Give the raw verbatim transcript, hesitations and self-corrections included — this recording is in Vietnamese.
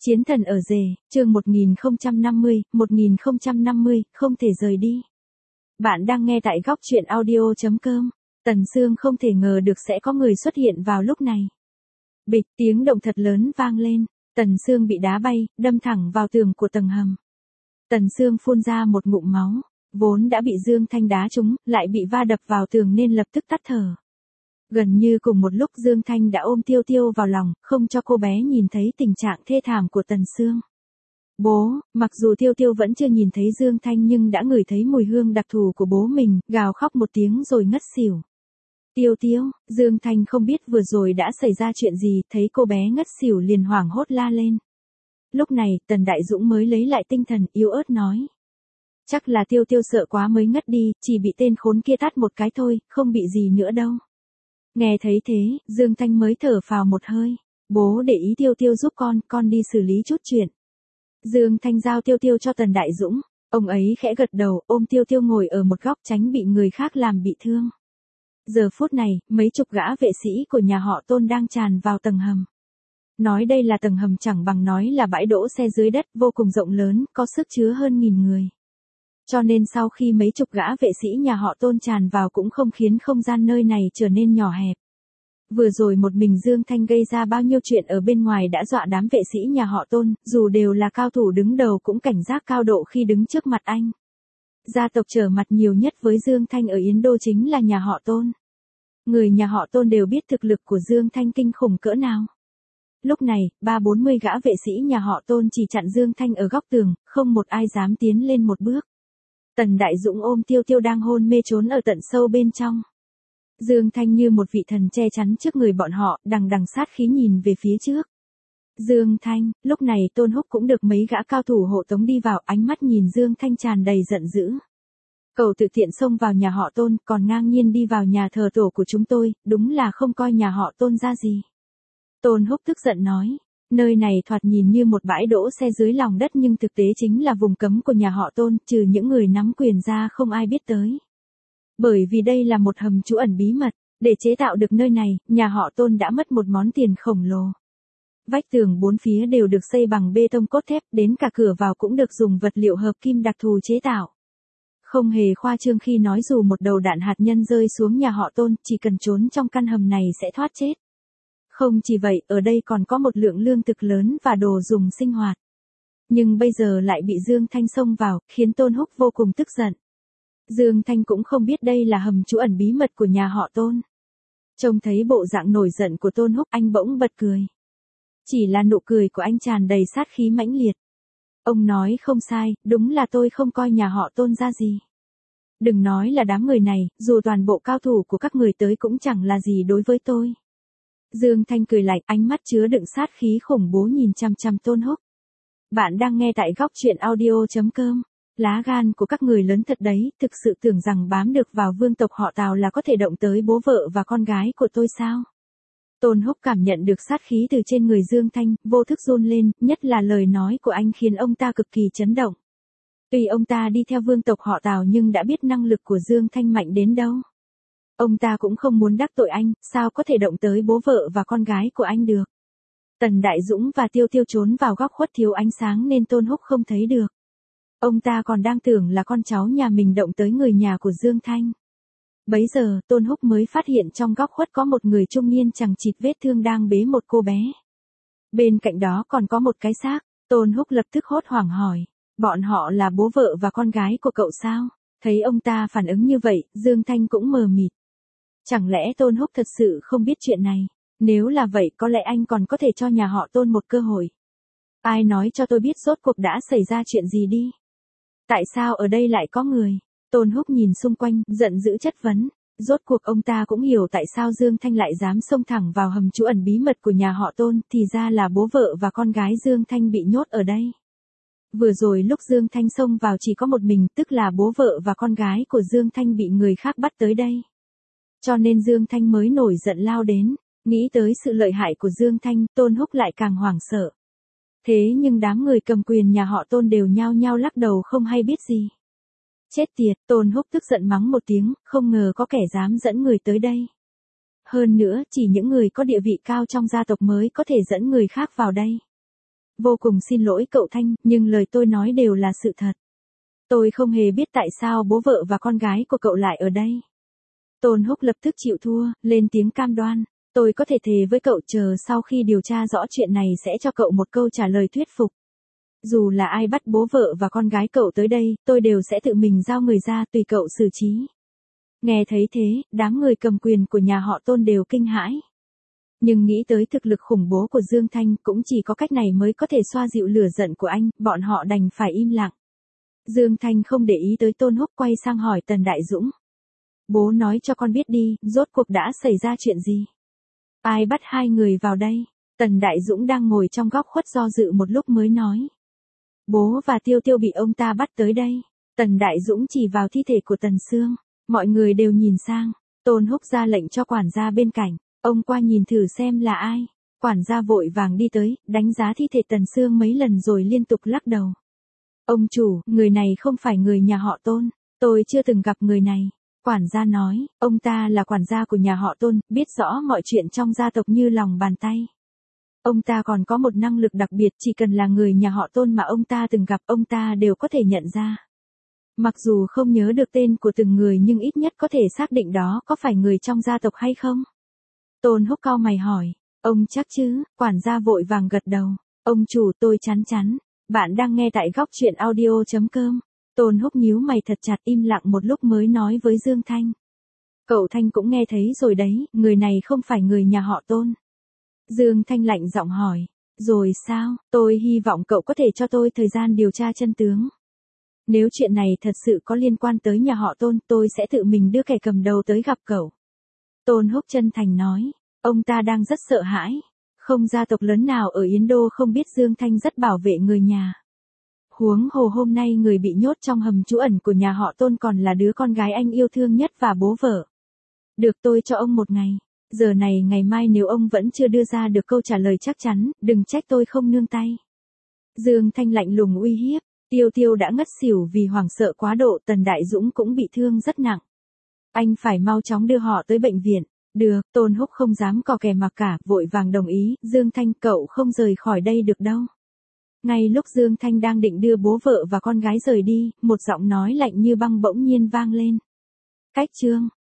Chiến thần ở rể, chương một nghìn không trăm năm mươi, một nghìn không trăm năm mươi, không thể rời đi. Bạn đang nghe tại góc truyện audio chấm com. Tần Sương không thể ngờ được sẽ có người xuất hiện vào lúc này. Bịch, tiếng động thật lớn vang lên, Tần Sương bị đá bay, đâm thẳng vào tường của tầng hầm. Tần Sương phun ra một ngụm máu, vốn đã bị Dương Thanh đá trúng, lại bị va đập vào tường nên lập tức tắt thở. Gần như cùng một lúc Dương Thanh đã ôm Tiêu Tiêu vào lòng, không cho cô bé nhìn thấy tình trạng thê thảm của Tần Sương. Bố, mặc dù Tiêu Tiêu vẫn chưa nhìn thấy Dương Thanh nhưng đã ngửi thấy mùi hương đặc thù của bố mình, gào khóc một tiếng rồi ngất xỉu. Tiêu Tiêu, Dương Thanh không biết vừa rồi đã xảy ra chuyện gì, thấy cô bé ngất xỉu liền hoảng hốt la lên. Lúc này, Tần Đại Dũng mới lấy lại tinh thần, yếu ớt nói. Chắc là Tiêu Tiêu sợ quá mới ngất đi, chỉ bị tên khốn kia tát một cái thôi, không bị gì nữa đâu. Nghe thấy thế, Dương Thanh mới thở phào một hơi. Bố để ý Tiêu Tiêu giúp con, con đi xử lý chút chuyện. Dương Thanh giao Tiêu Tiêu cho Tần Đại Dũng. Ông ấy khẽ gật đầu, ôm Tiêu Tiêu ngồi ở một góc tránh bị người khác làm bị thương. Giờ phút này, mấy chục gã vệ sĩ của nhà họ Tôn đang tràn vào tầng hầm. Nói đây là tầng hầm chẳng bằng nói là bãi đỗ xe dưới đất vô cùng rộng lớn, có sức chứa hơn nghìn người. Cho nên sau khi mấy chục gã vệ sĩ nhà họ Tôn tràn vào cũng không khiến không gian nơi này trở nên nhỏ hẹp. Vừa rồi một mình Dương Thanh gây ra bao nhiêu chuyện ở bên ngoài đã dọa đám vệ sĩ nhà họ Tôn, dù đều là cao thủ đứng đầu cũng cảnh giác cao độ khi đứng trước mặt anh. Gia tộc trở mặt nhiều nhất với Dương Thanh ở Yến Đô chính là nhà họ Tôn. Người nhà họ Tôn đều biết thực lực của Dương Thanh kinh khủng cỡ nào. Lúc này, ba bốn mươi gã vệ sĩ nhà họ Tôn chỉ chặn Dương Thanh ở góc tường, không một ai dám tiến lên một bước. Tần Đại Dũng ôm Tiêu Tiêu đang hôn mê trốn ở tận sâu bên trong. Dương Thanh như một vị thần che chắn trước người bọn họ, đằng đằng sát khí nhìn về phía trước. Dương Thanh, lúc này Tôn Húc cũng được mấy gã cao thủ hộ tống đi vào, ánh mắt nhìn Dương Thanh tràn đầy giận dữ. Cậu tự tiện xông vào nhà họ Tôn, còn ngang nhiên đi vào nhà thờ tổ của chúng tôi, đúng là không coi nhà họ Tôn ra gì. Tôn Húc tức giận nói. Nơi này thoạt nhìn như một bãi đỗ xe dưới lòng đất nhưng thực tế chính là vùng cấm của nhà họ Tôn, trừ những người nắm quyền ra không ai biết tới. Bởi vì đây là một hầm trú ẩn bí mật, để chế tạo được nơi này, nhà họ Tôn đã mất một món tiền khổng lồ. Vách tường bốn phía đều được xây bằng bê tông cốt thép, đến cả cửa vào cũng được dùng vật liệu hợp kim đặc thù chế tạo. Không hề khoa trương khi nói dù một đầu đạn hạt nhân rơi xuống nhà họ Tôn, chỉ cần trốn trong căn hầm này sẽ thoát chết. Không chỉ vậy, ở đây còn có một lượng lương thực lớn và đồ dùng sinh hoạt. Nhưng bây giờ lại bị Dương Thanh xông vào, khiến Tôn Húc vô cùng tức giận. Dương Thanh cũng không biết đây là hầm trú ẩn bí mật của nhà họ Tôn. Trông thấy bộ dạng nổi giận của Tôn Húc, anh bỗng bật cười. Chỉ là nụ cười của anh tràn đầy sát khí mãnh liệt. Ông nói không sai, đúng là tôi không coi nhà họ Tôn ra gì. Đừng nói là đám người này, dù toàn bộ cao thủ của các người tới cũng chẳng là gì đối với tôi. Dương Thanh cười lạnh, ánh mắt chứa đựng sát khí khủng bố nhìn chằm chằm Tôn Húc. Bạn đang nghe tại góc truyện audio chấm com. Lá gan của các người lớn thật đấy, thực sự tưởng rằng bám được vào vương tộc họ Tào là có thể động tới bố vợ và con gái của tôi sao? Tôn Húc cảm nhận được sát khí từ trên người Dương Thanh, vô thức run lên, nhất là lời nói của anh khiến ông ta cực kỳ chấn động. Tuy ông ta đi theo vương tộc họ Tào nhưng đã biết năng lực của Dương Thanh mạnh đến đâu. Ông ta cũng không muốn đắc tội anh, sao có thể động tới bố vợ và con gái của anh được. Tần Đại Dũng và Tiêu Tiêu trốn vào góc khuất thiếu ánh sáng nên Tôn Húc không thấy được. Ông ta còn đang tưởng là con cháu nhà mình động tới người nhà của Dương Thanh. Bấy giờ, Tôn Húc mới phát hiện trong góc khuất có một người trung niên chằng chịt vết thương đang bế một cô bé. Bên cạnh đó còn có một cái xác, Tôn Húc lập tức hốt hoảng hỏi. Bọn họ là bố vợ và con gái của cậu sao? Thấy ông ta phản ứng như vậy, Dương Thanh cũng mờ mịt. Chẳng lẽ Tôn Húc thật sự không biết chuyện này? Nếu là vậy có lẽ anh còn có thể cho nhà họ Tôn một cơ hội. Ai nói cho tôi biết rốt cuộc đã xảy ra chuyện gì đi? Tại sao ở đây lại có người? Tôn Húc nhìn xung quanh, giận dữ chất vấn. Rốt cuộc ông ta cũng hiểu tại sao Dương Thanh lại dám xông thẳng vào hầm trú ẩn bí mật của nhà họ Tôn, thì ra là bố vợ và con gái Dương Thanh bị nhốt ở đây. Vừa rồi lúc Dương Thanh xông vào chỉ có một mình, tức là bố vợ và con gái của Dương Thanh bị người khác bắt tới đây. Cho nên Dương Thanh mới nổi giận lao đến, nghĩ tới sự lợi hại của Dương Thanh, Tôn Húc lại càng hoảng sợ. Thế nhưng đám người cầm quyền nhà họ Tôn đều nhao nhao lắc đầu không hay biết gì. Chết tiệt, Tôn Húc tức giận mắng một tiếng, không ngờ có kẻ dám dẫn người tới đây. Hơn nữa, chỉ những người có địa vị cao trong gia tộc mới có thể dẫn người khác vào đây. Vô cùng xin lỗi cậu Thanh, nhưng lời tôi nói đều là sự thật. Tôi không hề biết tại sao bố vợ và con gái của cậu lại ở đây. Tôn Húc lập tức chịu thua, lên tiếng cam đoan. Tôi có thể thề với cậu chờ sau khi điều tra rõ chuyện này sẽ cho cậu một câu trả lời thuyết phục. Dù là ai bắt bố vợ và con gái cậu tới đây, tôi đều sẽ tự mình giao người ra tùy cậu xử trí. Nghe thấy thế, đám người cầm quyền của nhà họ Tôn đều kinh hãi. Nhưng nghĩ tới thực lực khủng bố của Dương Thanh cũng chỉ có cách này mới có thể xoa dịu lửa giận của anh, bọn họ đành phải im lặng. Dương Thanh không để ý tới Tôn Húc quay sang hỏi Tần Đại Dũng. Bố nói cho con biết đi, rốt cuộc đã xảy ra chuyện gì? Ai bắt hai người vào đây? Tần Đại Dũng đang ngồi trong góc khuất do dự một lúc mới nói. Bố và Tiêu Tiêu bị ông ta bắt tới đây. Tần Đại Dũng chỉ vào thi thể của Tần Sương. Mọi người đều nhìn sang. Tôn Húc ra lệnh cho quản gia bên cạnh. Ông qua nhìn thử xem là ai. Quản gia vội vàng đi tới, đánh giá thi thể Tần Sương mấy lần rồi liên tục lắc đầu. Ông chủ, người này không phải người nhà họ Tôn. Tôi chưa từng gặp người này. Quản gia nói, ông ta là quản gia của nhà họ Tôn, biết rõ mọi chuyện trong gia tộc như lòng bàn tay. Ông ta còn có một năng lực đặc biệt, chỉ cần là người nhà họ Tôn mà ông ta từng gặp, ông ta đều có thể nhận ra. Mặc dù không nhớ được tên của từng người nhưng ít nhất có thể xác định đó có phải người trong gia tộc hay không. Tôn Húc cau mày hỏi, ông chắc chứ? Quản gia vội vàng gật đầu. Ông chủ, tôi chắn chắn. Bạn đang nghe tại góc truyện audio chấm com. Tôn Húc nhíu mày thật chặt, im lặng một lúc mới nói với Dương Thanh. Cậu Thanh cũng nghe thấy rồi đấy, người này không phải người nhà họ Tôn. Dương Thanh lạnh giọng hỏi, rồi sao? Tôi hy vọng cậu có thể cho tôi thời gian điều tra chân tướng. Nếu chuyện này thật sự có liên quan tới nhà họ Tôn, tôi sẽ tự mình đưa kẻ cầm đầu tới gặp cậu. Tôn Húc chân thành nói, ông ta đang rất sợ hãi. Không gia tộc lớn nào ở Yến Đô không biết Dương Thanh rất bảo vệ người nhà. Huống hồ hôm nay người bị nhốt trong hầm trú ẩn của nhà họ Tôn còn là đứa con gái anh yêu thương nhất và bố vợ. Được, tôi cho ông một ngày. Giờ này ngày mai nếu ông vẫn chưa đưa ra được câu trả lời chắc chắn, đừng trách tôi không nương tay. Dương Thanh lạnh lùng uy hiếp. Tiêu Tiêu đã ngất xỉu vì hoảng sợ quá độ, Tần Đại Dũng cũng bị thương rất nặng. Anh phải mau chóng đưa họ tới bệnh viện. Được, Tôn Húc không dám cò kè mặc cả, vội vàng đồng ý, Dương Thanh cậu không rời khỏi đây được đâu. Ngay lúc Dương Thanh đang định đưa bố vợ và con gái rời đi, một giọng nói lạnh như băng bỗng nhiên vang lên. Cách chương